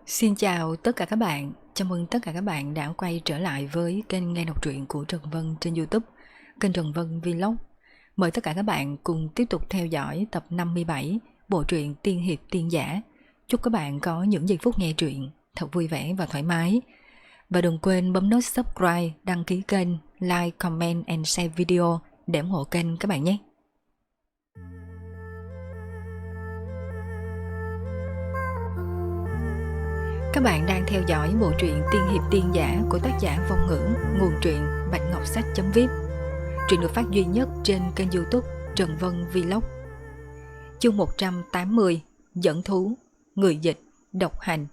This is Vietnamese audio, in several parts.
Xin chào tất cả các bạn, chào mừng tất cả các bạn đã quay trở lại với kênh nghe đọc truyện của Trần Vân trên YouTube, kênh Trần Vân Vlog. Mời tất cả các bạn cùng tiếp tục theo dõi tập 57 bộ truyện Tiên Hiệp Tiên Giả. Chúc các bạn có những giây phút nghe truyện thật vui vẻ và thoải mái. Và đừng quên bấm nút subscribe, đăng ký kênh, like, comment and share video để ủng hộ kênh các bạn nhé. Các bạn đang theo dõi bộ truyện Tiên Hiệp Tiên Giả của tác giả Vong Ngữ, nguồn truyện Bạch Ngọc Sách.vip. Truyện được phát duy nhất trên kênh YouTube Trần Vân Vlog. Chương 180: Dẫn thú, người dịch, độc hành.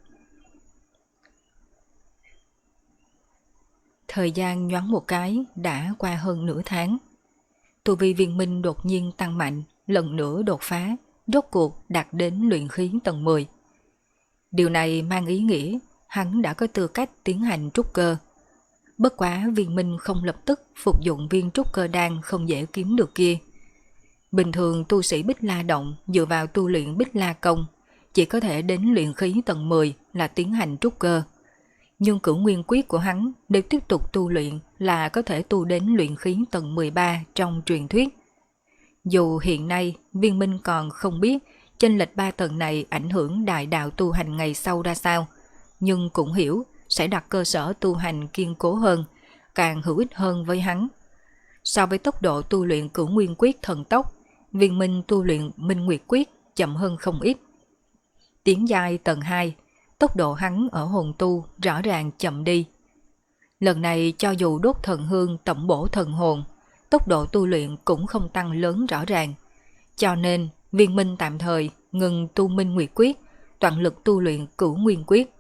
Thời gian nhoáng một cái đã qua hơn nửa tháng. Tu vi Viên Minh đột nhiên tăng mạnh, lần nữa đột phá, rốt cuộc đạt đến luyện khí tầng 10. Điều này mang ý nghĩa hắn đã có tư cách tiến hành trúc cơ. Bất quá Viên Minh không lập tức phục dụng viên trúc cơ đan không dễ kiếm được kia. Bình thường tu sĩ Bích La Động dựa vào tu luyện Bích La Công chỉ có thể đến luyện khí tầng 10 là tiến hành trúc cơ. Nhưng Cửu Nguyên Quyết của hắn nếu tiếp tục tu luyện là có thể tu đến luyện khí tầng 13 trong truyền thuyết. Dù hiện nay Viên Minh còn không biết chênh lệch 3 tầng này ảnh hưởng đại đạo tu hành ngày sau ra sao, nhưng cũng hiểu sẽ đặt cơ sở tu hành kiên cố hơn, càng hữu ích hơn với hắn. So với tốc độ tu luyện Cửu Nguyên Quyết thần tốc, Viên Minh tu luyện Minh Nguyệt Quyết chậm hơn không ít. Tiến giai tầng 2, tốc độ hắn ở hồn tu rõ ràng chậm đi. Lần này cho dù đốt thần hương tổng bổ thần hồn, tốc độ tu luyện cũng không tăng lớn rõ ràng. Cho nên Viên Minh tạm thời ngừng tu Minh Nguyệt Quyết, toàn lực tu luyện Cửu Nguyên Quyết.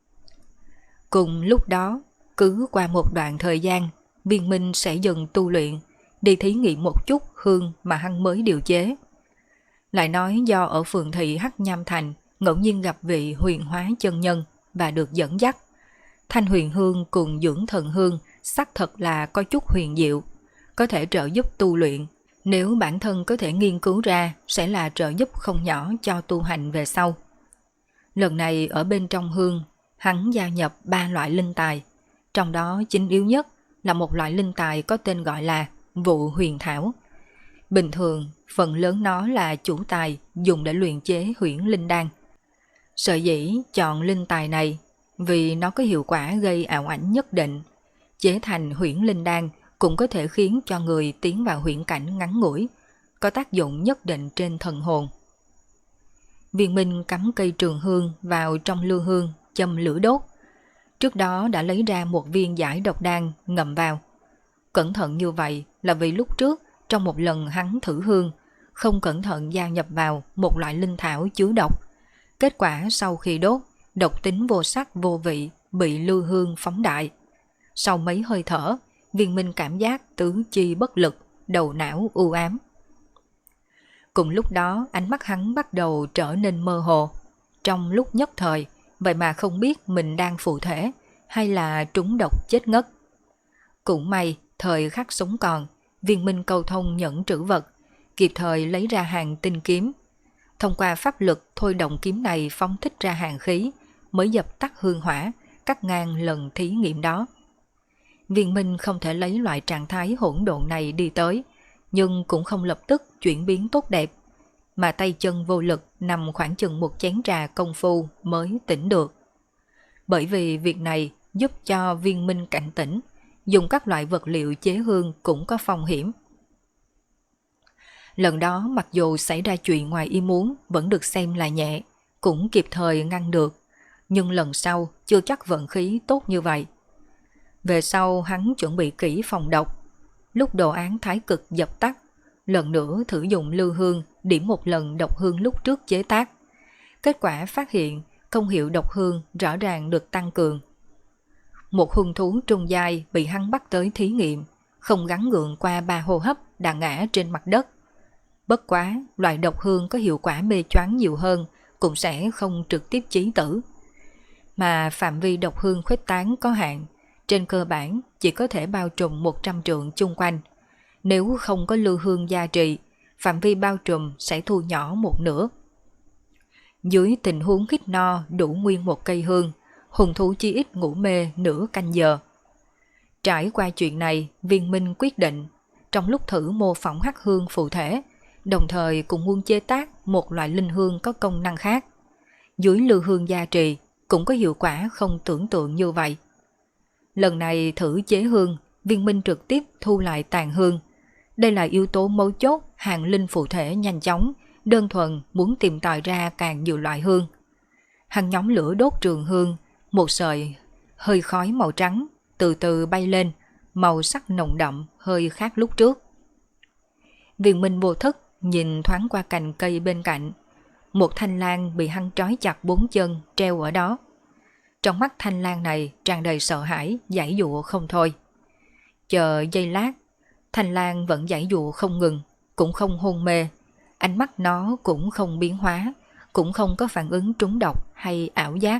Cùng lúc đó, cứ qua một đoạn thời gian, Viên Minh sẽ dừng tu luyện, đi thí nghiệm một chút hương mà hắn mới điều chế. Lại nói do ở phường thị Hắc Nham Thành ngẫu nhiên gặp vị huyền hóa chân nhân và được dẫn dắt. Thanh huyền hương cùng dưỡng thần hương xác thật là có chút huyền diệu, có thể trợ giúp tu luyện. Nếu bản thân có thể nghiên cứu ra sẽ là trợ giúp không nhỏ cho tu hành về sau. Lần này ở bên trong hương, hắn gia nhập 3 loại linh tài, trong đó chính yếu nhất là một loại linh tài có tên gọi là Vụ Huyền Thảo. Bình thường, phần lớn nó là chủ tài dùng để luyện chế huyễn linh đan. Sở dĩ chọn linh tài này vì nó có hiệu quả gây ảo ảnh nhất định. Chế thành huyễn linh đan cũng có thể khiến cho người tiến vào huyễn cảnh ngắn ngủi, có tác dụng nhất định trên thần hồn. Viên Minh cắm cây trường hương vào trong lư hương, châm lửa đốt. Trước đó đã lấy ra một viên giải độc đan ngậm vào. Cẩn thận như vậy là vì lúc trước trong một lần hắn thử hương, không cẩn thận gia nhập vào một loại linh thảo chứa độc. Kết quả sau khi đốt, độc tính vô sắc vô vị bị lư hương phóng đại. Sau mấy hơi thở, Viên Minh cảm giác tứ chi bất lực, đầu não u ám. Cùng lúc đó ánh mắt hắn bắt đầu trở nên mơ hồ. Trong lúc nhất thời, vậy mà không biết mình đang phụ thể hay là trúng độc chết ngất. Cũng may, thời khắc sống còn, Viên Minh cầu thông nhẫn trữ vật, kịp thời lấy ra hàng tinh kiếm. Thông qua pháp lực thôi động kiếm này phóng thích ra hàng khí, mới dập tắt hương hỏa, cắt ngang lần thí nghiệm đó. Viên Minh không thể lấy loại trạng thái hỗn độn này đi tới, nhưng cũng không lập tức chuyển biến tốt đẹp, mà tay chân vô lực nằm khoảng chừng một chén trà công phu mới tỉnh được. Bởi vì việc này giúp cho Viên Minh cảnh tỉnh, dùng các loại vật liệu chế hương cũng có phong hiểm. Lần đó mặc dù xảy ra chuyện ngoài ý muốn vẫn được xem là nhẹ, cũng kịp thời ngăn được, nhưng lần sau chưa chắc vận khí tốt như vậy. Về sau hắn chuẩn bị kỹ phòng độc. Lúc đồ án thái cực dập tắt, lần nữa thử dùng lư hương điểm một lần độc hương lúc trước chế tác. Kết quả phát hiện công hiệu độc hương rõ ràng được tăng cường. Một hung thú trung giai bị hắn bắt tới thí nghiệm, không gắng gượng qua 3 hô hấp đã ngã trên mặt đất. Bất quá, loại độc hương có hiệu quả mê choáng nhiều hơn, cũng sẽ không trực tiếp chí tử. Mà phạm vi độc hương khuếch tán có hạn, trên cơ bản chỉ có thể bao trùm 100 trượng chung quanh. Nếu không có lư hương gia trì, phạm vi bao trùm sẽ thu nhỏ một nửa. Dưới tình huống khít no đủ nguyên một cây hương, hung thú chí ít ngủ mê nửa canh giờ. Trải qua chuyện này, Viên Minh quyết định, trong lúc thử mô phỏng hắc hương phụ thể, đồng thời cũng muốn chế tác một loại linh hương có công năng khác. Dưới lư hương gia trì, cũng có hiệu quả không tưởng tượng như vậy. Lần này thử chế hương, Viên Minh trực tiếp thu lại tàn hương. Đây là yếu tố mấu chốt hàng linh phụ thể nhanh chóng, đơn thuần muốn tìm tòi ra càng nhiều loại hương. Hắn nhóm lửa đốt trường hương, một sợi hơi khói màu trắng từ từ bay lên, màu sắc nồng đậm hơi khác lúc trước. Viên Minh vô thức nhìn thoáng qua cành cây bên cạnh, một thanh lang bị hắn trói chặt 4 chân treo ở đó. Trong mắt thanh lang này tràn đầy sợ hãi, giãy giụa không thôi. Chờ giây lát, thanh lang vẫn giãy giụa không ngừng, cũng không hôn mê, ánh mắt nó cũng không biến hóa, cũng không có phản ứng trúng độc hay ảo giác.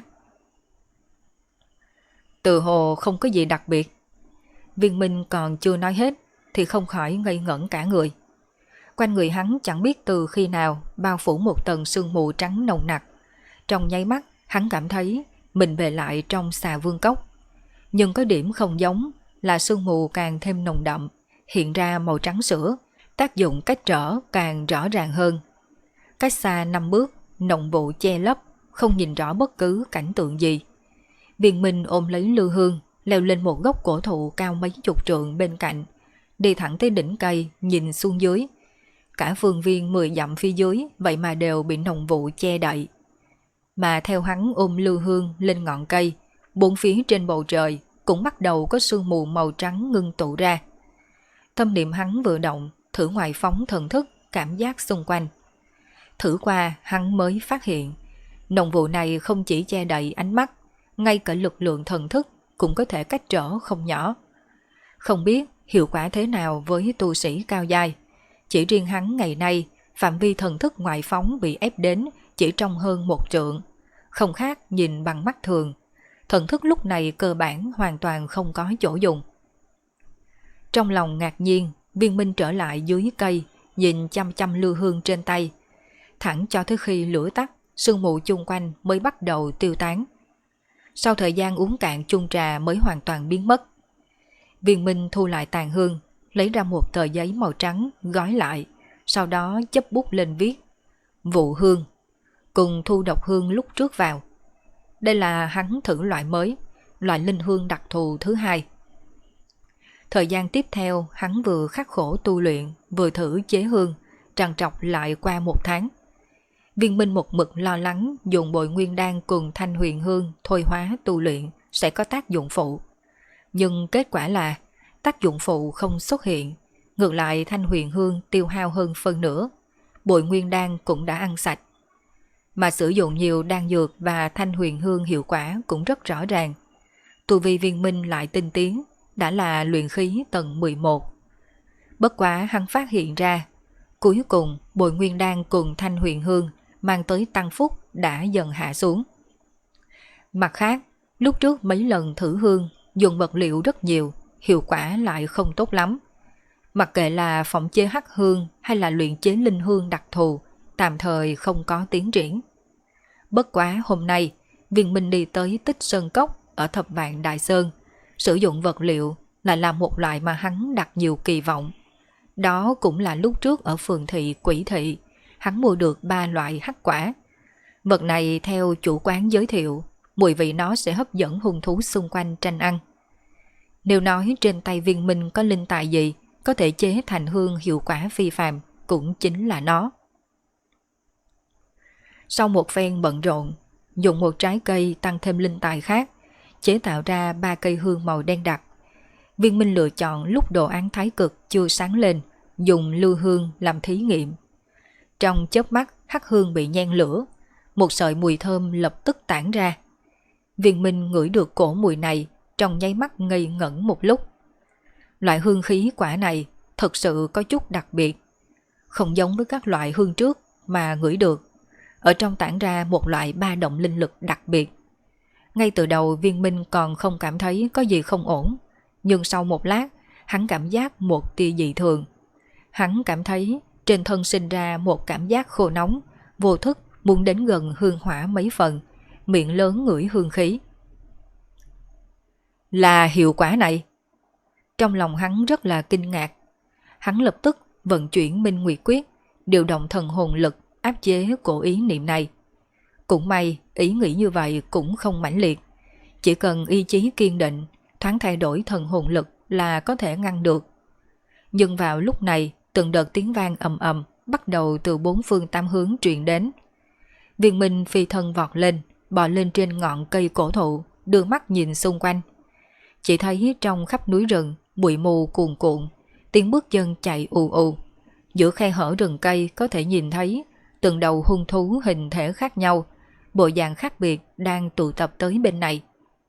Từ hồ không có gì đặc biệt. Viên Minh còn chưa nói hết thì không khỏi ngây ngẩn cả người. Quanh người hắn chẳng biết từ khi nào bao phủ một tầng sương mù trắng nồng nặc. Trong nháy mắt hắn cảm thấy mình về lại trong Xà Vương Cốc. Nhưng có điểm không giống là sương mù càng thêm nồng đậm, hiện ra màu trắng sữa, tác dụng cách trở càng rõ ràng hơn. Cách xa 5 bước, nồng vụ che lấp, không nhìn rõ bất cứ cảnh tượng gì. Viên Minh ôm lấy lư hương, leo lên một gốc cổ thụ cao mấy chục trượng bên cạnh, đi thẳng tới đỉnh cây nhìn xuống dưới. Cả phương viên 10 dặm phía dưới vậy mà đều bị nồng vụ che đậy. Mà theo hắn ôm lư hương lên ngọn cây, bốn phía trên bầu trời cũng bắt đầu có sương mù màu trắng ngưng tụ ra. Tâm niệm hắn vừa động, thử ngoại phóng thần thức cảm giác xung quanh. Thử qua hắn mới phát hiện, nồng vụ này không chỉ che đậy ánh mắt, ngay cả lực lượng thần thức cũng có thể cách trở không nhỏ. Không biết hiệu quả thế nào với tu sĩ cao giai. Chỉ riêng hắn ngày nay, phạm vi thần thức ngoại phóng bị ép đến chỉ trong hơn 1 trượng, không khác nhìn bằng mắt thường. Thần thức lúc này cơ bản hoàn toàn không có chỗ dùng. Trong lòng ngạc nhiên, Viên Minh trở lại dưới cây, nhìn chăm chăm lư hương trên tay. Thẳng cho tới khi lửa tắt, sương mù chung quanh mới bắt đầu tiêu tán. Sau thời gian uống cạn chung trà mới hoàn toàn biến mất. Viên Minh thu lại tàn hương, lấy ra một tờ giấy màu trắng gói lại, sau đó chấp bút lên viết vụ hương, cùng thu độc hương lúc trước vào. Đây là hắn thử loại mới, loại linh hương đặc thù thứ 2. Thời gian tiếp theo hắn vừa khắc khổ tu luyện, vừa thử chế hương, trằn trọc lại qua 1 tháng. Viên Minh một mực lo lắng dùng Bội Nguyên Đan cùng Thanh Huyền Hương thôi hóa tu luyện sẽ có tác dụng phụ. Nhưng kết quả là tác dụng phụ không xuất hiện, ngược lại Thanh Huyền Hương tiêu hao hơn phân nửa, Bội Nguyên Đan cũng đã ăn sạch. Mà sử dụng nhiều đan dược và Thanh Huyền Hương hiệu quả cũng rất rõ ràng. Tu vi Viên Minh lại tinh tiến, đã là luyện khí tầng 11. Bất quá hắn phát hiện ra, cuối cùng Bội Nguyên Đan cùng Thanh Huyền Hương mang tới tăng phúc đã dần hạ xuống. Mặt khác, lúc trước mấy lần thử hương dùng vật liệu rất nhiều, hiệu quả lại không tốt lắm. Mặc kệ là phỏng chế hắc hương hay là luyện chế linh hương đặc thù, tạm thời không có tiến triển. Bất quá hôm nay, Viên Minh đi tới Tích Sơn Cốc ở Thập Vạn Đại Sơn, sử dụng vật liệu lại là một loại mà hắn đặt nhiều kỳ vọng. Đó cũng là lúc trước ở phường thị Quỷ Thị, hắn mua được 3 loại hắc quả. Vật này theo chủ quán giới thiệu, mùi vị nó sẽ hấp dẫn hung thú xung quanh tranh ăn. Nếu nói trên tay Viên Minh có linh tài gì có thể chế thành hương hiệu quả phi phàm, cũng chính là nó. Sau một phen bận rộn, dùng một trái cây tăng thêm linh tài khác, chế tạo ra 3 cây hương màu đen đặc. Viên Minh lựa chọn lúc đồ án thái cực chưa sáng lên, dùng lư hương làm thí nghiệm. Trong chớp mắt, hắc hương bị nhen lửa, một sợi mùi thơm lập tức tản ra. Viên Minh ngửi được cổ mùi này, trong nháy mắt ngây ngẩn một lúc. Loại hương khí quả này thật sự có chút đặc biệt, không giống với các loại hương trước mà ngửi được. Ở trong tản ra một loại ba động linh lực đặc biệt. Ngay từ đầu Viên Minh còn không cảm thấy có gì không ổn, nhưng sau một lát, hắn cảm giác một tia dị thường. Hắn cảm thấy trên thân sinh ra một cảm giác khô nóng, vô thức muốn đến gần hương hỏa mấy phần, miệng lớn ngửi hương khí. Là hiệu quả này. Trong lòng hắn rất là kinh ngạc. Hắn lập tức vận chuyển Minh Nguyệt Quyết, điều động thần hồn lực áp chế cổ ý niệm này. Cũng may ý nghĩ như vậy cũng không mãnh liệt. Chỉ cần ý chí kiên định, thoáng thay đổi thần hồn lực là có thể ngăn được. Nhưng vào lúc này, từng đợt tiếng vang ầm ầm bắt đầu từ bốn phương tám hướng truyền đến. Viên Minh phi thân vọt lên, bò lên trên ngọn cây cổ thụ, đưa mắt nhìn xung quanh. Chỉ thấy trong khắp núi rừng, bụi mù cuồn cuộn, tiếng bước chân chạy ù ù. Giữa khe hở rừng cây có thể nhìn thấy từng đầu hung thú hình thể khác nhau, bộ dạng khác biệt đang tụ tập tới bên này.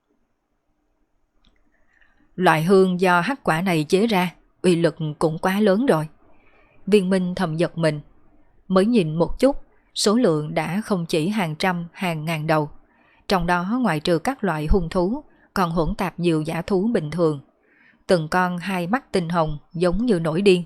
Loại hương do hắc quả này chế ra, uy lực cũng quá lớn rồi. Viên Minh thầm giật mình. Mới nhìn một chút, số lượng đã không chỉ hàng trăm, hàng ngàn đầu. Trong đó ngoại trừ các loại hung thú, còn hỗn tạp nhiều dã thú bình thường. Từng con hai mắt tinh hồng giống như nổi điên.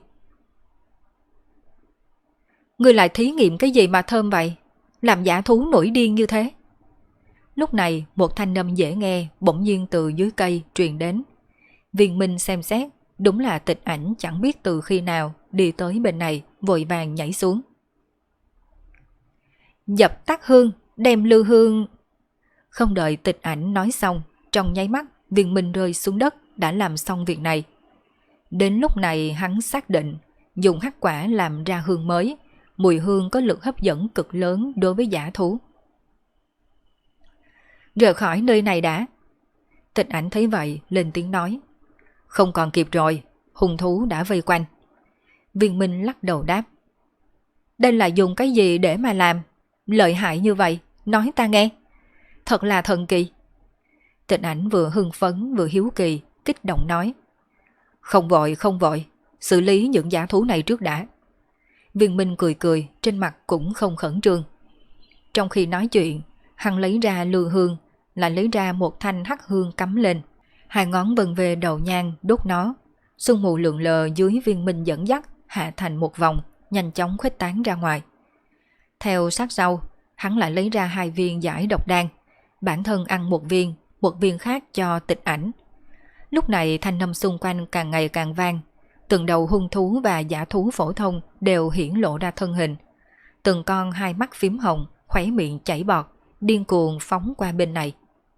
Ngươi lại thí nghiệm cái gì mà thơm vậy? Làm dã thú nổi điên như thế? Lúc này một thanh âm dễ nghe bỗng nhiên từ dưới cây truyền đến. Viên Minh xem xét, đúng là Tịch Ảnh chẳng biết từ khi nào đi tới bên này, vội vàng nhảy xuống. Dập tắt hương, đem lưu hương. Không đợi Tịch Ảnh nói xong, trong nháy mắt Viên Minh rơi xuống đất đã làm xong việc này. Đến lúc này hắn xác định dùng hắc quả làm ra hương mới, mùi hương có lực hấp dẫn cực lớn đối với dã thú. Rời khỏi nơi này đã. Tịch Ảnh thấy vậy lên tiếng nói. Không còn kịp rồi, hung thú đã vây quanh. Viên Minh lắc đầu đáp. Đây là dùng cái gì để mà làm? Lợi hại như vậy, nói ta nghe. Thật là thần kỳ. Tịch Ảnh vừa hưng phấn vừa hiếu kỳ, kích động nói. Không vội, không vội, xử lý những dã thú này trước đã. Viên Minh cười cười, trên mặt cũng không khẩn trương. Trong khi nói chuyện, hắn lấy ra lư hương, lại lấy ra một thanh hắc hương cắm lên. Hai ngón vần về đầu nhang đốt nó. Sương mù lượn lờ dưới Viên Minh dẫn dắt hạ thành một vòng, nhanh chóng khuếch tán ra ngoài. Theo sát sau, hắn lại lấy ra 2 viên giải độc đan. Bản thân ăn một viên khác cho Tịch Ảnh. Lúc này thanh âm xung quanh càng ngày càng vang. Từng đầu hung thú và dã thú phổ thông đều hiển lộ ra thân hình. Từng con hai mắt phím hồng, khóe miệng chảy bọt, điên cuồng phóng qua bên này.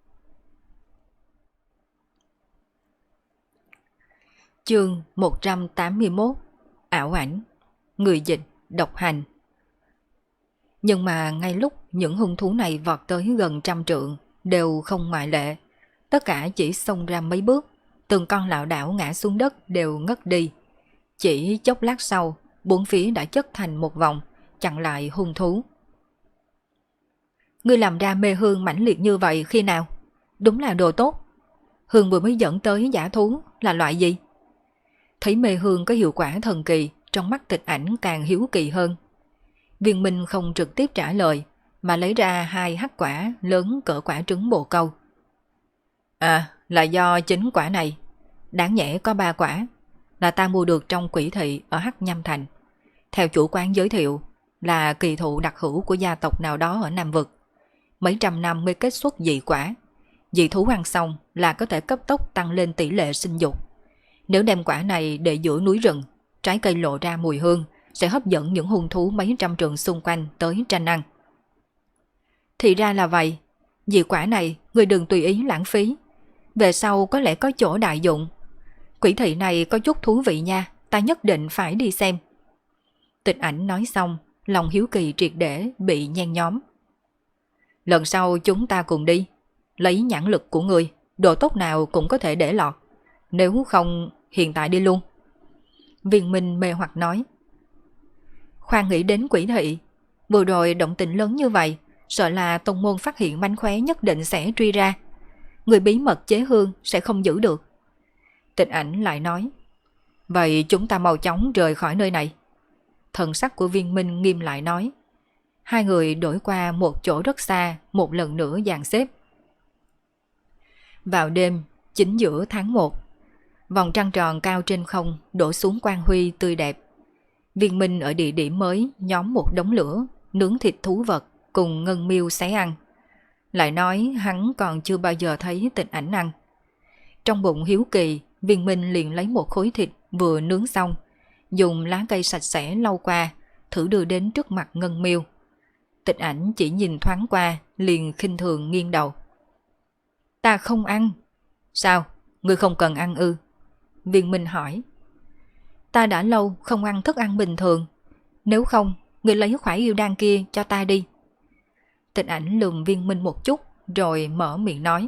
Chương 181. Ảo ảnh. Người dịch, độc hành. Nhưng mà ngay lúc những hung thú này vọt tới gần 100 trượng, đều không ngoại lệ. Tất cả chỉ xông ra mấy bước, từng con lảo đảo ngã xuống đất đều ngất đi. Chỉ chốc lát sau, bốn phía đã chất thành một vòng, chặn lại hung thú. Ngươi làm ra mê hương mãnh liệt như vậy khi nào? Đúng là đồ tốt. Hương vừa mới dẫn tới dã thú là loại gì? Thấy mê hương có hiệu quả thần kỳ, trong mắt Tịch Ảnh càng hiếu kỳ hơn. Viên Minh không trực tiếp trả lời, mà lấy ra 2 hắc quả lớn cỡ quả trứng bồ câu. À, là do chính quả này. Đáng nhẽ có 3 quả, là ta mua được trong Quỷ Thị ở Hắc Nhâm Thành. Theo chủ quán giới thiệu, là kỳ thụ đặc hữu của gia tộc nào đó ở Nam Vực. Mấy trăm năm mới kết xuất dị quả. Dị thú ăn xong là có thể cấp tốc tăng lên tỷ lệ sinh dục. Nếu đem quả này để giữa núi rừng, trái cây lộ ra mùi hương, sẽ hấp dẫn những hung thú mấy trăm trượng xung quanh tới tranh ăn. Thì ra là vậy. Dị quả này người đừng tùy ý lãng phí. Về sau có lẽ có chỗ đại dụng. Quỷ thị này có chút thú vị nha, ta nhất định phải đi xem. Tịch Ảnh nói xong, lòng hiếu kỳ triệt để bị nhen nhóm. Lần sau chúng ta cùng đi. Lấy nhãn lực của người, độ tốt nào cũng có thể để lọt. Nếu không, hiện tại đi luôn. Viên Minh mê hoặc nói. Khoan nghĩ đến Quỷ thị. Vừa rồi động tĩnh lớn như vậy, sợ là tông môn phát hiện mánh khóe nhất định sẽ truy ra. Người bí mật chế hương sẽ không giữ được. Tịch Ảnh lại nói. Vậy chúng ta mau chóng rời khỏi nơi này. Thần sắc của Viên Minh nghiêm lại nói. Hai người đổi qua một chỗ rất xa, một lần nữa dàn xếp. Vào đêm, chính giữa tháng 1, vòng trăng tròn cao trên không đổ xuống quang huy tươi đẹp. Viên Minh ở địa điểm mới nhóm một đống lửa, nướng thịt thú vật, cùng Ngân Miêu xé ăn. Lại nói hắn còn chưa bao giờ thấy Tịch Ảnh ăn. Trong bụng hiếu kỳ, Viên Minh liền lấy một khối thịt vừa nướng xong, dùng lá cây sạch sẽ lau qua, thử đưa đến trước mặt Ngân Miêu. Tịch Ảnh chỉ nhìn thoáng qua, liền khinh thường nghiêng đầu. Ta không ăn. Sao? Ngươi không cần ăn ư? Viên Minh hỏi. Ta đã lâu không ăn thức ăn bình thường. Nếu không, ngươi lấy khoải yêu đan kia cho ta đi. Tịch Ảnh lườm Viên Minh một chút, rồi mở miệng nói.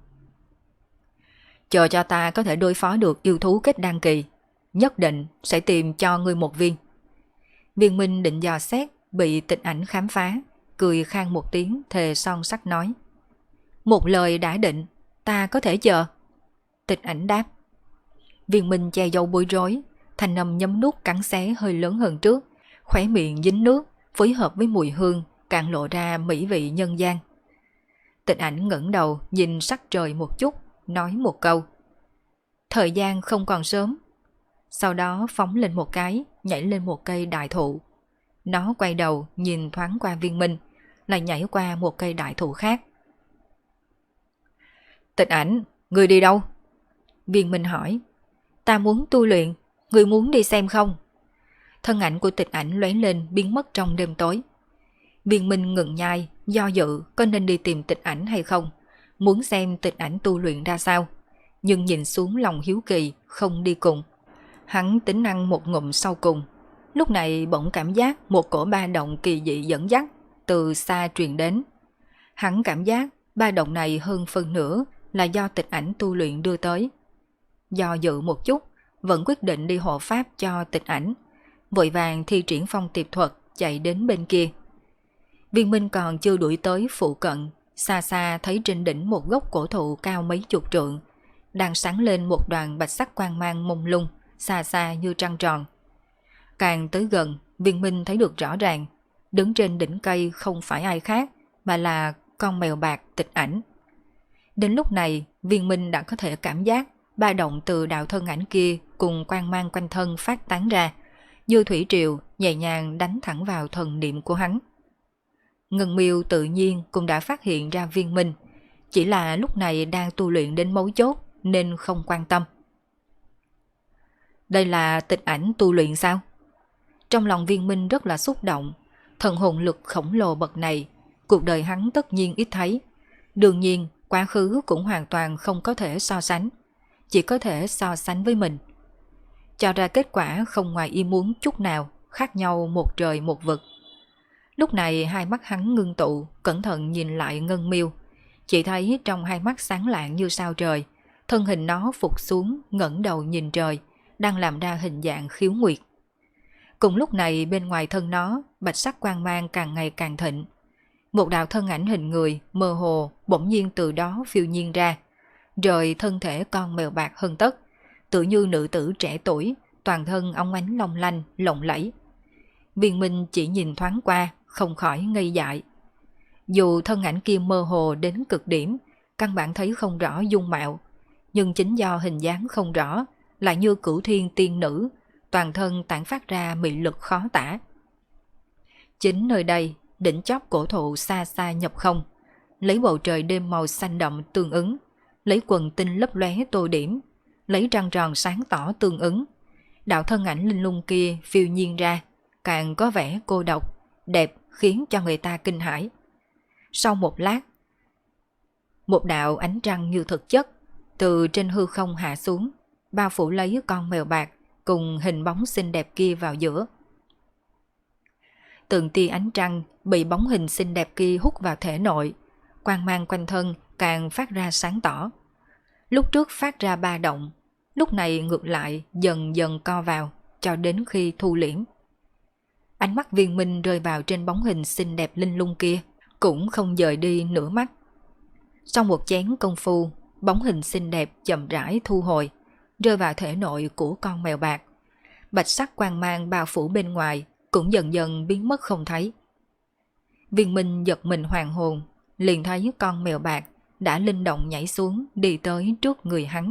Chờ cho ta có thể đối phó được yêu thú kết đan kỳ, nhất định sẽ tìm cho ngươi một viên. Viên Minh định dò xét, bị Tịch Ảnh khám phá, cười khang một tiếng thề son sắt nói. Một lời đã định, ta có thể chờ. Tịch Ảnh đáp. Viên Minh che giấu bối rối, thanh âm nhấm nuốt cắn xé hơi lớn hơn trước, khóe miệng dính nước, phối hợp với mùi hương, càng lộ ra mỹ vị nhân gian. Tịch Ảnh ngẩng đầu nhìn sắc trời một chút, nói một câu. Thời gian không còn sớm. Sau đó phóng lên một cái, nhảy lên một cây đại thụ. Nó quay đầu nhìn thoáng qua Viên Minh, lại nhảy qua một cây đại thụ khác. Tịch Ảnh, ngươi đi đâu? Viên Minh hỏi. Ta muốn tu luyện, ngươi muốn đi xem không? Thân ảnh của Tịch Ảnh lóe lên biến mất trong đêm tối. Viên Minh ngừng nhai, do dự có nên đi tìm Tịch Ảnh hay không, muốn xem Tịch Ảnh tu luyện ra sao, nhưng nhìn xuống lòng hiếu kỳ không đi cùng. Hắn tính ăn một ngụm sau cùng, lúc này bỗng cảm giác một cổ ba động kỳ dị dẫn dắt từ xa truyền đến. Hắn cảm giác ba động này hơn phân nửa là do Tịch Ảnh tu luyện đưa tới. Do dự một chút, vẫn quyết định đi hộ pháp cho Tịch Ảnh, vội vàng thi triển phong tiệp thuật chạy đến bên kia. Viên Minh còn chưa đuổi tới phụ cận, xa xa thấy trên đỉnh một gốc cổ thụ cao mấy chục trượng, đang sáng lên một đoàn bạch sắc quang mang mông lung, xa xa như trăng tròn. Càng tới gần, Viên Minh thấy được rõ ràng, đứng trên đỉnh cây không phải ai khác, mà là con mèo bạc Tịch Ảnh. Đến lúc này, Viên Minh đã có thể cảm giác ba động từ đạo thân ảnh kia cùng quang mang quanh thân phát tán ra, như thủy triều nhẹ nhàng đánh thẳng vào thần niệm của hắn. Ngân Miêu tự nhiên cũng đã phát hiện ra Viên Minh, chỉ là lúc này đang tu luyện đến mấu chốt nên không quan tâm. Đây là Tịch Ảnh tu luyện sao? Trong lòng Viên Minh rất là xúc động, thần hồn lực khổng lồ bậc này, cuộc đời hắn tất nhiên ít thấy. Đương nhiên, quá khứ cũng hoàn toàn không có thể so sánh, chỉ có thể so sánh với mình. Cho ra kết quả không ngoài ý muốn chút nào, khác nhau một trời một vực. Lúc này hai mắt hắn ngưng tụ, cẩn thận nhìn lại Ngân Miêu, chỉ thấy trong hai mắt sáng lạng như sao trời, thân hình nó phục xuống, ngẩng đầu nhìn trời, đang làm ra hình dạng khiếu nguyệt. Cùng lúc này bên ngoài thân nó, bạch sắc quang mang càng ngày càng thịnh. Một đạo thân ảnh hình người, mơ hồ, bỗng nhiên từ đó phiêu nhiên ra, rồi thân thể con mèo bạc hơn tất, tự như nữ tử trẻ tuổi, toàn thân óng ánh long lanh, lộng lẫy. Viên Minh chỉ nhìn thoáng qua, không khỏi ngây dại. Dù thân ảnh kia mơ hồ đến cực điểm, căn bản thấy không rõ dung mạo, nhưng chính do hình dáng không rõ, lại như cửu thiên tiên nữ, toàn thân tản phát ra mị lực khó tả. Chính nơi đây, đỉnh chóp cổ thụ xa xa nhập không, lấy bầu trời đêm màu xanh đậm tương ứng, lấy quần tinh lấp lóe tô điểm, lấy trăng tròn sáng tỏ tương ứng. Đạo thân ảnh linh lung kia phiêu nhiên ra, càng có vẻ cô độc, đẹp khiến cho người ta kinh hãi. Sau một lát, một đạo ánh trăng như thực chất từ trên hư không hạ xuống, bao phủ lấy con mèo bạc cùng hình bóng xinh đẹp kia vào giữa. Từng tia ánh trăng bị bóng hình xinh đẹp kia hút vào thể nội, quang mang quanh thân càng phát ra sáng tỏ. Lúc trước phát ra ba động, lúc này ngược lại dần dần co vào, cho đến khi thu liễm. Ánh mắt Viên Minh rơi vào trên bóng hình xinh đẹp linh lung kia, cũng không dời đi nửa mắt. Sau một chén công phu, bóng hình xinh đẹp chậm rãi thu hồi, rơi vào thể nội của con mèo bạc. Bạch sắc quang mang bao phủ bên ngoài cũng dần dần biến mất không thấy. Viên Minh giật mình hoàn hồn, liền thấy con mèo bạc đã linh động nhảy xuống đi tới trước người hắn.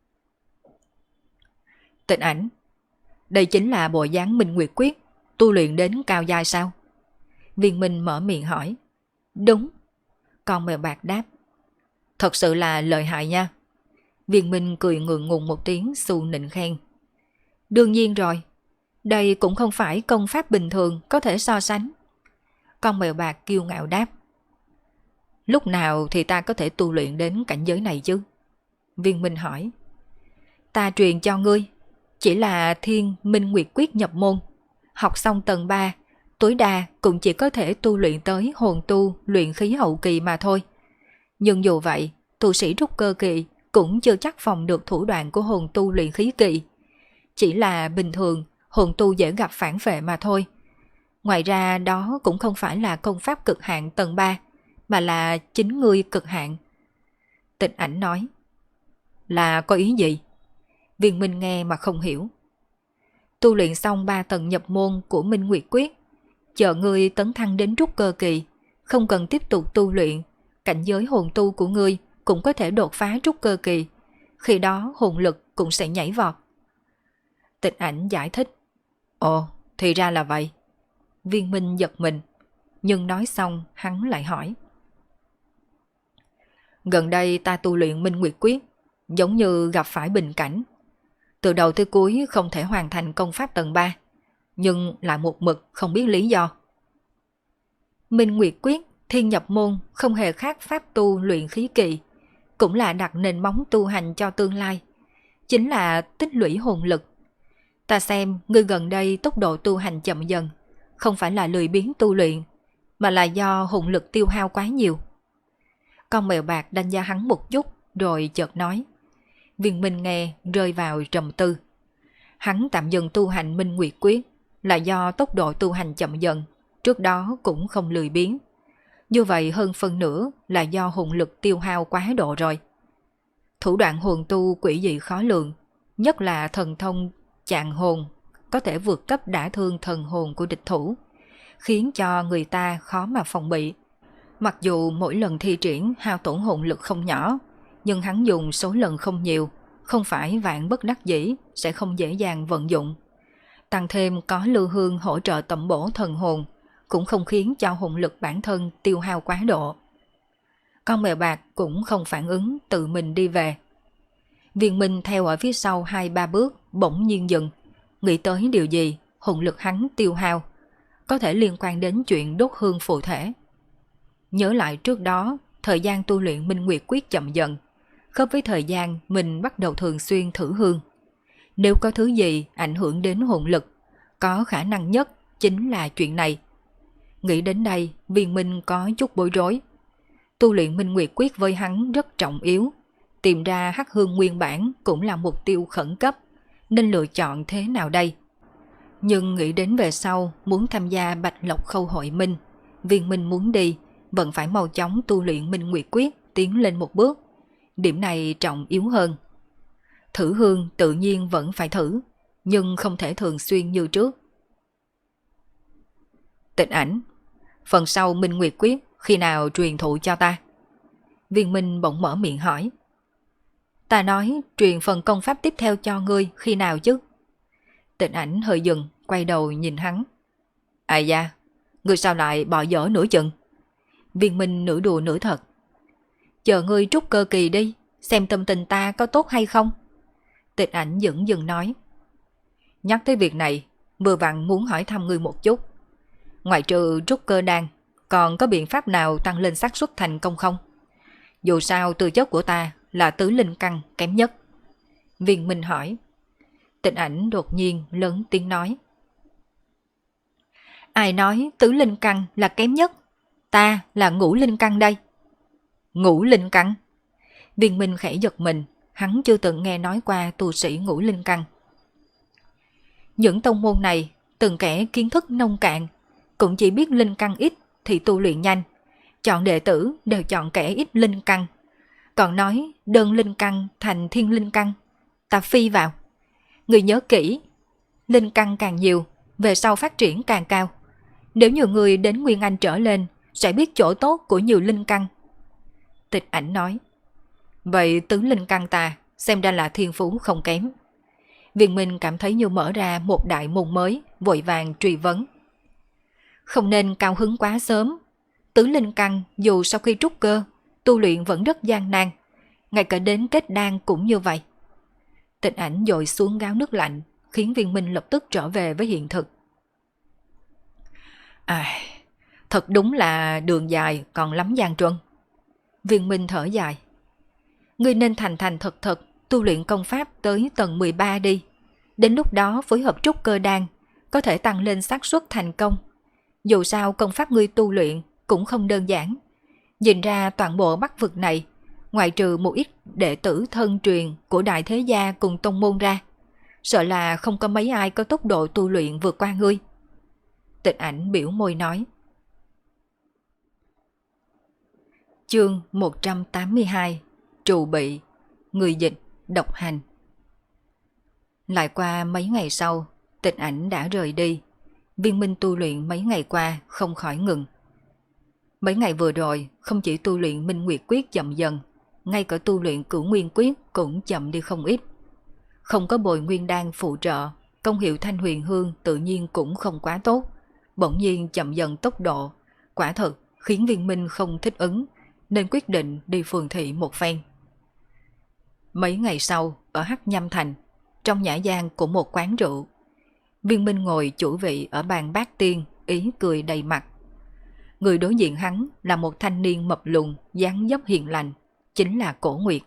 Tịch Ảnh, đây chính là bộ dáng Minh Nguyệt Quyết, tu luyện đến cao giai sao? Viên Minh mở miệng hỏi. Đúng, con mèo bạc đáp. Thật sự là lợi hại nha. Viên Minh cười ngượng ngùng một tiếng xu nịnh khen. Đương nhiên rồi, đây cũng không phải công pháp bình thường có thể so sánh. Con mèo bạc kiêu ngạo đáp. Lúc nào thì ta có thể tu luyện đến cảnh giới này chứ? Viên Minh hỏi. Ta truyền cho ngươi, chỉ là Thiên Minh Nguyệt Quyết nhập môn. Học xong tầng 3, tối đa cũng chỉ có thể tu luyện tới hồn tu luyện khí hậu kỳ mà thôi. Nhưng dù vậy, tu sĩ trúc cơ kỳ cũng chưa chắc phòng được thủ đoạn của hồn tu luyện khí kỳ. Chỉ là bình thường, hồn tu dễ gặp phản phệ mà thôi. Ngoài ra đó cũng không phải là công pháp cực hạn tầng 3, mà là chính ngươi cực hạn. Tịch Ảnh nói. Là có ý gì? Viên Minh nghe mà không hiểu. Tu luyện xong 3 tầng nhập môn của Minh Nguyệt Quyết, chờ ngươi tấn thăng đến trúc cơ kỳ, không cần tiếp tục tu luyện, cảnh giới hồn tu của ngươi cũng có thể đột phá trúc cơ kỳ, khi đó hồn lực cũng sẽ nhảy vọt. Tịch Ảnh giải thích. Ồ, thì ra là vậy. Viên Minh giật mình, nhưng nói xong hắn lại hỏi. Gần đây ta tu luyện Minh Nguyệt Quyết, giống như gặp phải bình cảnh. Từ đầu tới cuối không thể hoàn thành công pháp tầng 3, nhưng lại một mực không biết lý do. Minh Nguyệt Quyết thiên nhập môn không hề khác pháp tu luyện khí kỳ, cũng là đặt nền móng tu hành cho tương lai, chính là tích lũy hồn lực. Ta xem ngươi gần đây tốc độ tu hành chậm dần, không phải là lười biếng tu luyện, mà là do hồn lực tiêu hao quá nhiều. Con mèo bạc đánh giá hắn một chút rồi chợt nói. Viên Minh nghe rơi vào trầm tư. Hắn tạm dừng tu hành Minh Nguyệt Quyết là do tốc độ tu hành chậm dần, trước đó cũng không lười biếng. Như vậy hơn phân nửa là do hồn lực tiêu hao quá độ rồi. Thủ đoạn hồn tu quỷ dị khó lường, nhất là thần thông chạm hồn có thể vượt cấp đả thương thần hồn của địch thủ, khiến cho người ta khó mà phòng bị. Mặc dù mỗi lần thi triển hao tổn hồn lực không nhỏ, nhưng hắn dùng số lần không nhiều, không phải vạn bất đắc dĩ sẽ không dễ dàng vận dụng. Tăng thêm có lưu hương hỗ trợ tẩm bổ thần hồn, cũng không khiến cho hồn lực bản thân tiêu hao quá độ. Con mèo bạc cũng không phản ứng, tự mình đi về. Viên Minh theo ở phía sau 2-3 bước bỗng nhiên dừng, nghĩ tới điều gì, hồn lực hắn tiêu hao, có thể liên quan đến chuyện đốt hương phụ thể. Nhớ lại trước đó, thời gian tu luyện Minh Nguyệt Quyết chậm dần, khớp với thời gian mình bắt đầu thường xuyên thử hương. Nếu có thứ gì ảnh hưởng đến hồn lực, có khả năng nhất chính là chuyện này. Nghĩ đến đây, Viên Minh có chút bối rối. Tu luyện Minh Nguyệt Quyết với hắn rất trọng yếu, tìm ra hắc hương nguyên bản cũng là mục tiêu khẩn cấp, nên lựa chọn thế nào đây? Nhưng nghĩ đến về sau muốn tham gia Bạch Lộc Khâu hội minh, Viên Minh muốn đi, vẫn phải mau chóng tu luyện Minh Nguyệt Quyết tiến lên một bước. Điểm này trọng yếu hơn. Thử hương tự nhiên vẫn phải thử, nhưng không thể thường xuyên như trước. Tịch Ảnh, phần sau Minh Nguyệt Quyết khi nào truyền thụ cho ta? Viên Minh bỗng mở miệng hỏi. Ta nói truyền phần công pháp tiếp theo cho ngươi khi nào chứ? Tịch Ảnh hơi dừng, quay đầu nhìn hắn. À da, ngươi sao lại bỏ dở nửa chừng? Viên Minh nửa đùa nửa thật. Chờ ngươi trúc cơ kỳ đi, xem tâm tình ta có tốt hay không. Tịch Ảnh dững dừng nói. Nhắc tới việc này, vừa vặn muốn hỏi thăm ngươi một chút. Ngoại trừ trúc cơ đan, còn có biện pháp nào tăng lên xác suất thành công không? Dù sao tư chất của ta là tứ linh căn kém nhất. Viên Minh hỏi. Tịch Ảnh đột nhiên lớn tiếng nói. Ai nói tứ linh căn là kém nhất? Ta là ngũ linh căn đây. Ngũ linh căn? Viên Minh khẽ giật mình, hắn chưa từng nghe nói qua tu sĩ ngũ linh căn. Những tông môn này, từng kẻ kiến thức nông cạn, cũng chỉ biết linh căn ít thì tu luyện nhanh. Chọn đệ tử đều chọn kẻ ít linh căn. Còn nói đơn linh căn thành thiên linh căn, ta phi vào. Người nhớ kỹ, linh căn càng nhiều, về sau phát triển càng cao. Nếu nhiều người đến Nguyên Anh trở lên, sẽ biết chỗ tốt của nhiều linh căn. Tịch Ảnh nói. Vậy tứ linh căn ta xem ra là thiên phú không kém. Viên Minh cảm thấy như mở ra một đại môn mới, vội vàng truy vấn. Không nên cao hứng quá sớm. Tứ linh căn dù sau khi trúc cơ, tu luyện vẫn rất gian nan, ngay cả đến kết đan cũng như vậy. Tịch Ảnh dội xuống gáo nước lạnh, khiến Viên Minh lập tức trở về với hiện thực. Thật đúng là đường dài còn lắm gian truân. Viên Minh thở dài. Ngươi nên thành thành thật thật tu luyện công pháp tới tầng 13 đi. Đến lúc đó phối hợp trúc cơ đan, có thể tăng lên xác suất thành công. Dù sao công pháp ngươi tu luyện cũng không đơn giản. Nhìn ra toàn bộ Bắc vực này, ngoại trừ một ít đệ tử thân truyền của đại thế gia cùng tông môn ra, sợ là không có mấy ai có tốc độ tu luyện vượt qua ngươi. Tịch Ảnh biểu môi nói. Chương 182. Trù bị. Người dịch. Độc hành. Lại qua mấy ngày sau, Tịch Ảnh đã rời đi. Viên Minh tu luyện mấy ngày qua không khỏi ngừng. Mấy ngày vừa rồi, không chỉ tu luyện Minh Nguyệt Quyết chậm dần, ngay cả tu luyện Cửu Nguyên Quyết cũng chậm đi không ít. Không có bồi nguyên đan phụ trợ, công hiệu Thanh Huyền Hương tự nhiên cũng không quá tốt. Bỗng nhiên chậm dần tốc độ, quả thật khiến Viên Minh không thích ứng, nên quyết định đi phường thị một phen. Mấy ngày sau, ở Hắc Nham Thành, trong nhã gian của một quán rượu, Viên Minh ngồi chủ vị ở bàn bát tiên, ý cười đầy mặt. Người đối diện hắn là một thanh niên mập lùn, dáng dấp hiền lành, chính là Cổ Nguyệt.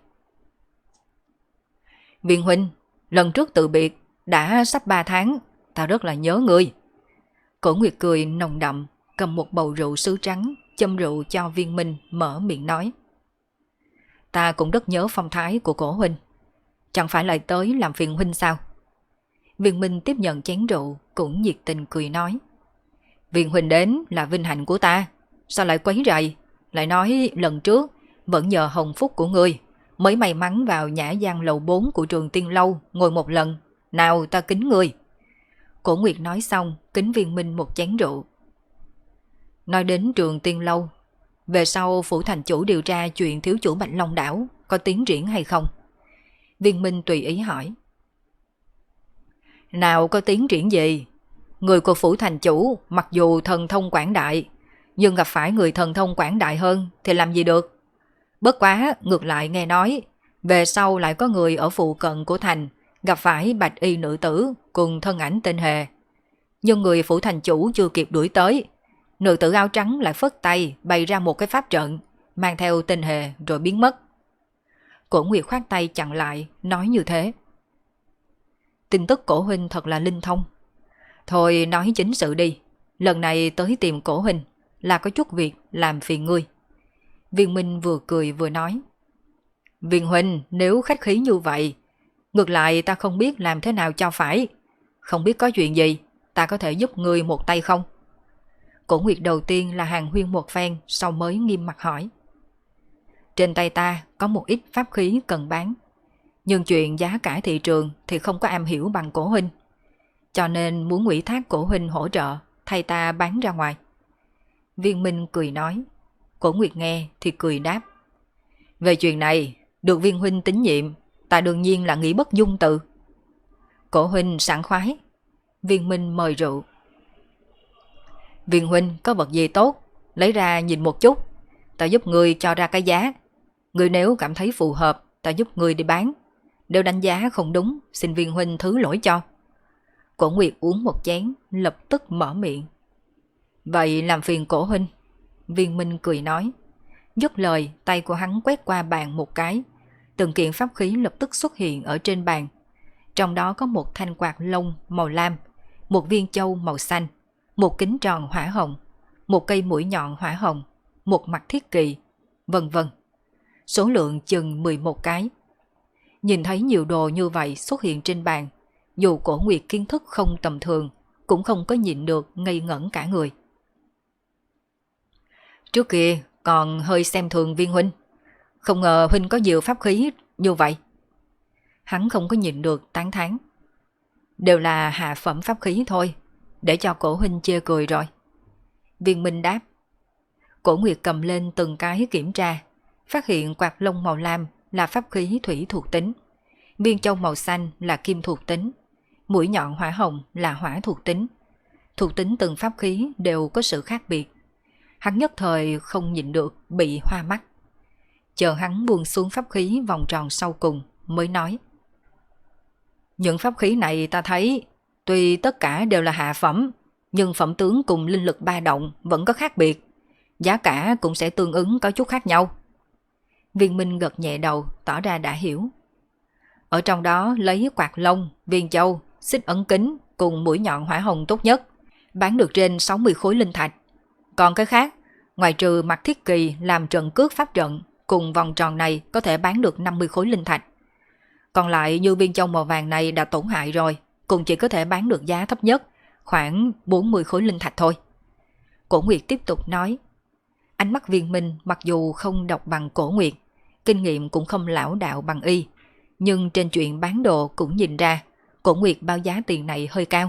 Viên huynh, lần trước từ biệt, đã sắp 3 tháng, ta rất là nhớ ngươi. Cổ Nguyệt cười nồng đậm, cầm một bầu rượu sứ trắng, châm rượu cho Viên Minh, mở miệng nói. Ta cũng rất nhớ phong thái của Cổ huynh, chẳng phải lại tới làm phiền huynh sao? Viên Minh tiếp nhận chén rượu, cũng nhiệt tình cười nói. Viên huynh đến là vinh hạnh của ta, sao lại quấy rầy? Lại nói lần trước, vẫn nhờ hồng phúc của ngươi, mới may mắn vào nhã gian lầu 4 của Trường Tiên Lâu ngồi một lần, nào ta kính ngươi. Cổ Nguyệt nói xong, kính Viên Minh một chén rượu. Nói đến Trường Tiên Lâu, về sau phủ thành chủ điều tra chuyện thiếu chủ Bạch Long Đảo có tiến triển hay không? Viên Minh tùy ý hỏi. Nào có tiến triển gì? Người của phủ thành chủ mặc dù thần thông quảng đại, nhưng gặp phải người thần thông quảng đại hơn thì làm gì được? Bất quá ngược lại nghe nói, về sau lại có người ở phụ cận của thành gặp phải bạch y nữ tử cùng thân ảnh tên Hề. Nhưng người phủ thành chủ chưa kịp đuổi tới, nữ tử áo trắng lại phất tay bày ra một cái pháp trận, mang theo tên Hề rồi biến mất. Cổ Nguyệt khoát tay chặn lại, nói như thế. Tin tức Cổ huynh thật là linh thông. Thôi nói chính sự đi, lần này tới tìm Cổ huynh là có chút việc làm phiền ngươi. Viên Minh vừa cười vừa nói. Viên huynh nếu khách khí như vậy, ngược lại ta không biết làm thế nào cho phải. Không biết có chuyện gì, ta có thể giúp ngươi một tay không? Cổ Nguyệt đầu tiên là hàng huyên một phen, sau mới nghiêm mặt hỏi. Trên tay ta có một ít pháp khí cần bán, nhưng chuyện giá cả thị trường thì không có am hiểu bằng Cổ huynh, cho nên muốn ủy thác Cổ huynh hỗ trợ thay ta bán ra ngoài. Viên Minh cười nói. Cổ Nguyệt nghe thì cười đáp. Về chuyện này, được Viên huynh tín nhiệm, ta đương nhiên là nghĩ bất dung từ. Cổ huynh sảng khoái. Viên Minh mời rượu. Viên huynh có vật gì tốt, lấy ra nhìn một chút, ta giúp người cho ra cái giá. Người nếu cảm thấy phù hợp, ta giúp người đi bán. Nếu đánh giá không đúng, xin Viên huynh thứ lỗi cho. Cổ Nguyệt uống một chén, lập tức mở miệng. Vậy làm phiền Cổ huynh. Viên Minh cười nói. Dứt lời, tay của hắn quét qua bàn một cái, từng kiện pháp khí lập tức xuất hiện ở trên bàn. Trong đó có một thanh quạt lông màu lam, một viên châu màu xanh, một kính tròn hỏa hồng, một cây mũi nhọn hỏa hồng, một mặt thiết kỳ, vân vân. Số lượng chừng 11 cái. Nhìn thấy nhiều đồ như vậy xuất hiện trên bàn, dù Cổ Nguyệt kiến thức không tầm thường, cũng không có nhịn được ngây ngẩn cả người. Trước kia còn hơi xem thường Viên huynh, không ngờ huynh có nhiều pháp khí như vậy. Hắn không có nhịn được tán thán. Đều là hạ phẩm pháp khí thôi, để cho Cổ huynh chê cười rồi. Viên Minh đáp. Cổ Nguyệt cầm lên từng cái kiểm tra, phát hiện quạt lông màu lam là pháp khí thủy thuộc tính, viên châu màu xanh là kim thuộc tính, mũi nhọn hỏa hồng là hỏa thuộc tính. Thuộc tính từng pháp khí đều có sự khác biệt. hắn nhất thời không nhịn được bị hoa mắt. Chờ hắn buông xuống pháp khí vòng tròn sau cùng mới nói: những pháp khí này ta thấy tuy tất cả đều là hạ phẩm, nhưng phẩm tướng cùng linh lực ba động vẫn có khác biệt, giá cả cũng sẽ tương ứng có chút khác nhau. Viên Minh gật nhẹ đầu tỏ ra đã hiểu. Ở trong đó lấy quạt lông, viên châu, xích ấn kính cùng mũi nhọn hỏa hồng tốt nhất, bán được trên 60 khối linh thạch. Còn cái khác, ngoài trừ mặt thiết kỳ làm trận cước pháp trận, cùng vòng tròn này có thể bán được 50 khối linh thạch. Còn lại như viên châu màu vàng này đã tổn hại rồi, cũng chỉ có thể bán được giá thấp nhất, khoảng 40 khối linh thạch thôi. Cổ Nguyệt tiếp tục nói. Ánh mắt Viên Minh mặc dù không độc bằng Cổ Nguyệt, kinh nghiệm cũng không lão đạo bằng y, nhưng trên chuyện bán đồ cũng nhìn ra Cổ Nguyệt báo giá tiền này hơi cao.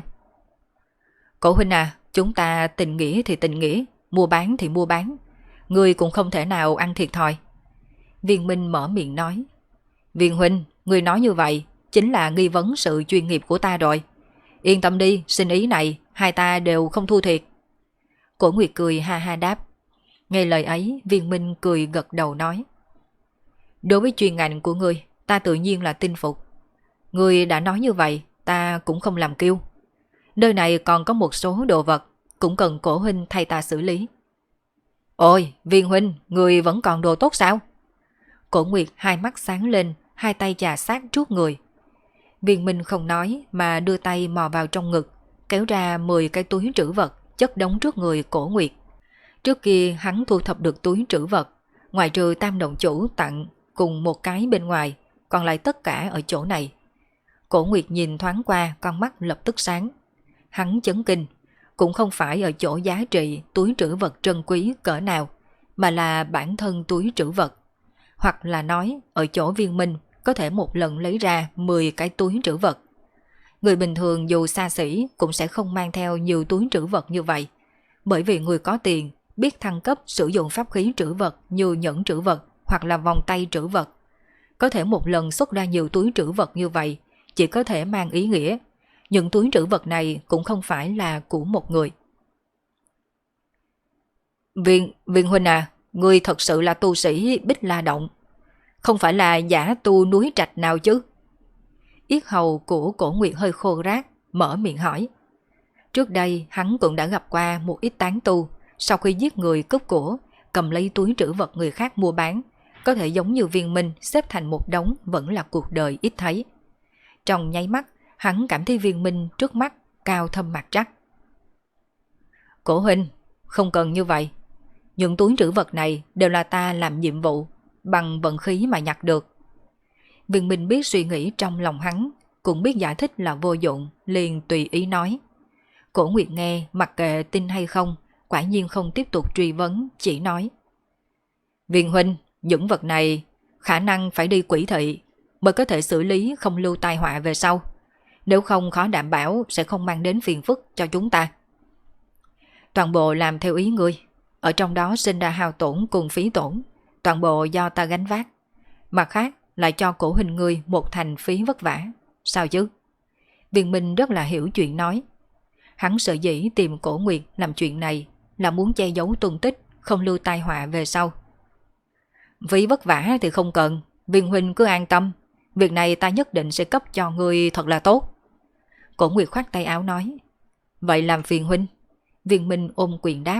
Cổ huynh à, chúng ta tình nghĩa thì tình nghĩa, mua bán thì mua bán, ngươi cũng không thể nào ăn thiệt thòi. Viên Minh mở miệng nói. Viên huynh, ngươi nói như vậy chính là nghi vấn sự chuyên nghiệp của ta rồi. Yên tâm đi, xin ý này hai ta đều không thua thiệt. Cổ Nguyệt cười ha ha đáp. Nghe lời ấy, Viên Minh cười gật đầu nói. Đối với chuyên ngành của ngươi, ta tự nhiên là tin phục. Ngươi đã nói như vậy, ta cũng không làm kiêu. Nơi này còn có một số đồ vật, cũng cần Cổ huynh thay ta xử lý. Ôi, Viên huynh, ngươi vẫn còn đồ tốt sao? Cổ Nguyệt hai mắt sáng lên, hai tay chà sát trước người. Viên Minh không nói mà đưa tay mò vào trong ngực, kéo ra 10 cái túi trữ vật chất đống trước người Cổ Nguyệt. Trước kia hắn thu thập được túi trữ vật, ngoài trừ Tam Động Chủ tặng cùng một cái bên ngoài, còn lại tất cả ở chỗ này. Cổ Nguyệt nhìn thoáng qua, con mắt lập tức sáng. Hắn chấn kinh, cũng không phải ở chỗ giá trị túi trữ vật trân quý cỡ nào, mà là bản thân túi trữ vật. Hoặc là nói ở chỗ Viên Minh có thể một lần lấy ra 10 cái túi trữ vật. Người bình thường dù xa xỉ cũng sẽ không mang theo nhiều túi trữ vật như vậy, bởi vì người có tiền biết thăng cấp sử dụng pháp khí trữ vật như nhẫn trữ vật hoặc là vòng tay trữ vật. Có thể một lần xuất ra nhiều túi trữ vật như vậy chỉ có thể mang ý nghĩa những túi trữ vật này cũng không phải là của một người. Viên huynh à, ngươi thật sự là tu sĩ Bích La Động, không phải là giả tu núi trạch nào chứ? Yết hầu của Cổ Nguyệt hơi khô rác, mở miệng hỏi. Trước đây hắn cũng đã gặp qua một ít tán tu, sau khi giết người cướp của, cầm lấy túi trữ vật người khác mua bán, có thể giống như Viên Minh xếp thành một đống vẫn là cuộc đời ít thấy. Trong nháy mắt, hắn cảm thấy Viên Minh trước mắt cao thâm mặt chắc. Cổ huynh, không cần như vậy. Những túi trữ vật này đều là ta làm nhiệm vụ, bằng vận khí mà nhặt được. Viên Minh biết suy nghĩ trong lòng hắn, cũng biết giải thích là vô dụng, liền tùy ý nói. Cổ Nguyệt nghe, mặc kệ tin hay không, quả nhiên không tiếp tục truy vấn, chỉ nói. Viên huynh, những vật này khả năng phải đi quỷ thị mới có thể xử lý, không lưu tai họa về sau. Nếu không khó đảm bảo sẽ không mang đến phiền phức cho chúng ta. Toàn bộ làm theo ý ngươi, ở trong đó sinh ra hao tổn cùng phí tổn, toàn bộ do ta gánh vác. Mặt khác lại cho Cổ huynh ngươi một thành phí vất vả. Sao chứ? Viên Minh rất là hiểu chuyện nói. Hắn sợ dĩ tìm Cổ Nguyệt làm chuyện này là muốn che giấu tung tích, không lưu tai họa về sau. Phí vất vả thì không cần, Viên huynh cứ an tâm, việc này ta nhất định sẽ cấp cho ngươi thật là tốt. Cổ Nguyệt khoát tay áo nói. Vậy làm phiền huynh. Viên Minh ôm quyền đáp.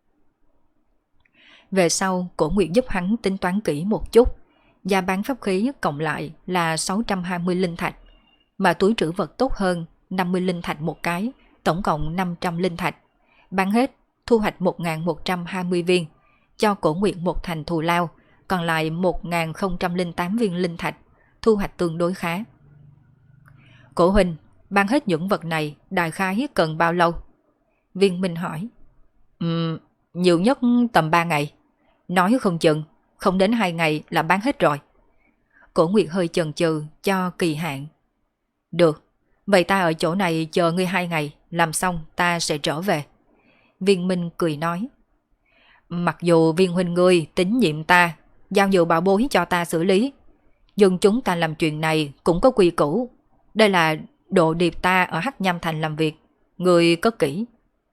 Về sau Cổ Nguyệt giúp hắn tính toán kỹ một chút, giá bán pháp khí cộng lại là 620 linh thạch, mà túi trữ vật tốt hơn 50 linh thạch một cái, tổng cộng 500 linh thạch. Bán hết, thu hoạch 1.120 viên, cho Cổ Nguyệt một thành thù lao, còn lại 1.008 viên linh thạch, thu hoạch tương đối khá. Cổ huynh, bán hết những vật này đại khái cần bao lâu? Viên Minh hỏi. Nhiều nhất tầm 3 ngày. Nói không chừng, không đến 2 ngày là bán hết rồi. Cổ Nguyệt hơi chần chừ cho kỳ hạn. Được, vậy ta ở chỗ này chờ ngươi 2 ngày, làm xong ta sẽ trở về. Viên Minh cười nói. Mặc dù Viên huynh ngươi tín nhiệm ta, giao nhiều bảo bối cho ta xử lý, nhưng chúng ta làm chuyện này cũng có quy củ. Đây là độ điệp ta ở Hắc Nham Thành làm việc, ngươi cất kỹ.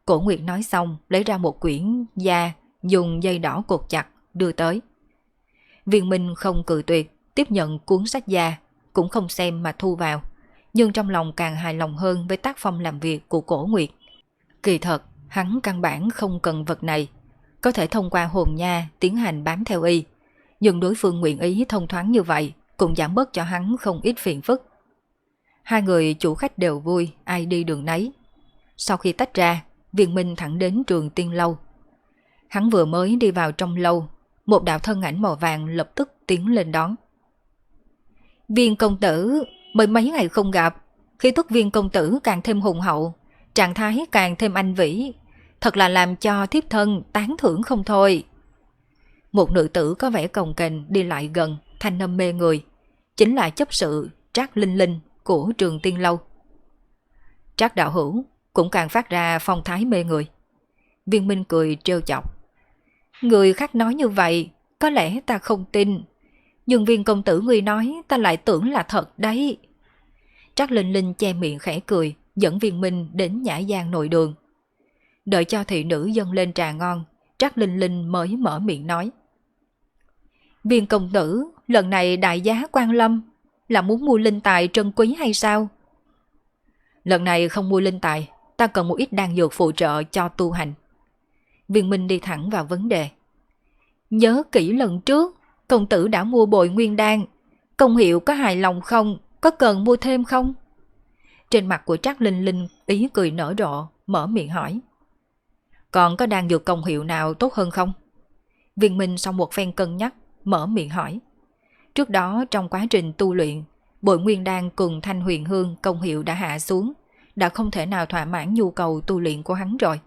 Cổ Nguyệt nói xong lấy ra một quyển da dùng dây đỏ cột chặt đưa tới. Viên Minh không cự tuyệt, tiếp nhận cuốn sách da, cũng không xem mà thu vào, nhưng trong lòng càng hài lòng hơn với tác phong làm việc của Cổ Nguyệt. Kỳ thật, hắn căn bản không cần vật này, có thể thông qua hồn nha tiến hành bám theo y, nhưng đối phương nguyện ý thông thoáng như vậy cũng giảm bớt cho hắn không ít phiền phức. Hai người chủ khách đều vui, ai đi đường nấy. Sau khi tách ra, Viên Minh thẳng đến Trường Tiên Lâu. Hắn vừa mới đi vào trong lâu, một đạo thân ảnh màu vàng lập tức tiến lên đón. Viên công tử, mới mấy ngày không gặp, khí tức Viên công tử càng thêm hùng hậu, trạng thái càng thêm anh vĩ, thật là làm cho thiếp thân tán thưởng không thôi. Một nữ tử có vẻ cồng kềnh đi lại gần, thanh âm mê người, chính là chấp sự Trác Linh Linh của Trường Tiên Lâu. Trác đạo hữu cũng càng phát ra phong thái mê người. Viên Minh cười trêu chọc. Người khác nói như vậy, có lẽ ta không tin, nhưng Viên công tử ngươi nói ta lại tưởng là thật đấy. Trác Linh Linh che miệng khẽ cười, dẫn Viên Minh đến nhã gian nội đường. Đợi cho thị nữ dâng lên trà ngon, Trác Linh Linh mới mở miệng nói. Viên công tử, lần này đại giá quan lâm, là muốn mua linh tài trân quý hay sao? Lần này không mua linh tài, ta cần một ít đan dược phụ trợ cho tu hành. Viên Minh đi thẳng vào vấn đề. Nhớ kỹ lần trước, công tử đã mua bội nguyên đan, công hiệu có hài lòng không? Có cần mua thêm không? Trên mặt của Trác Linh Linh ý cười nở rộ, mở miệng hỏi. Còn có đan dược công hiệu nào tốt hơn không? Viên Minh sau một phen cân nhắc, mở miệng hỏi. Trước đó trong quá trình tu luyện, bội nguyên đan cùng thanh huyền hương công hiệu đã hạ xuống, đã không thể nào thỏa mãn nhu cầu tu luyện của hắn rồi.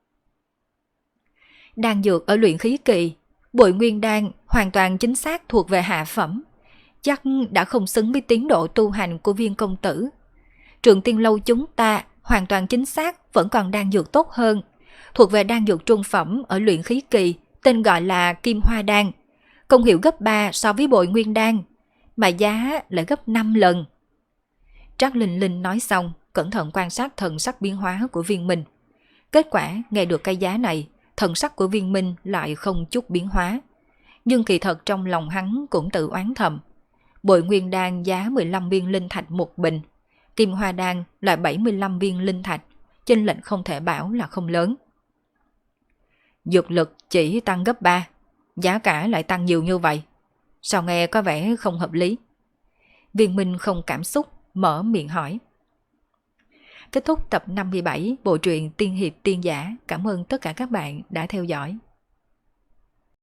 Đan dược ở luyện khí kỳ, bội nguyên đan hoàn toàn chính xác thuộc về hạ phẩm, chắc đã không xứng với tiến độ tu hành của Viên công tử. Trường Tiên Lâu chúng ta hoàn toàn chính xác vẫn còn đan dược tốt hơn, thuộc về đan dược trung phẩm ở luyện khí kỳ, tên gọi là Kim Hoa đan, công hiệu gấp 3 so với bội nguyên đan, mà giá lại gấp 5 lần. Trác Linh Linh nói xong, cẩn thận quan sát thần sắc biến hóa của Viên Minh. Kết quả nghe được cái giá này, thần sắc của Viên Minh lại không chút biến hóa. Nhưng kỳ thật trong lòng hắn cũng tự oán thầm. Bội nguyên đan giá 15 viên linh thạch một bình, Kim Hoa đan là 75 viên linh thạch, chênh lệch không thể bảo là không lớn. Dược lực chỉ tăng gấp 3, giá cả lại tăng nhiều như vậy, sao nghe có vẻ không hợp lý? Viên Minh không cảm xúc, mở miệng hỏi. Kết thúc tập 57 bộ truyện Tiên Hiệp Tiên Giả. Cảm ơn tất cả các bạn đã theo dõi.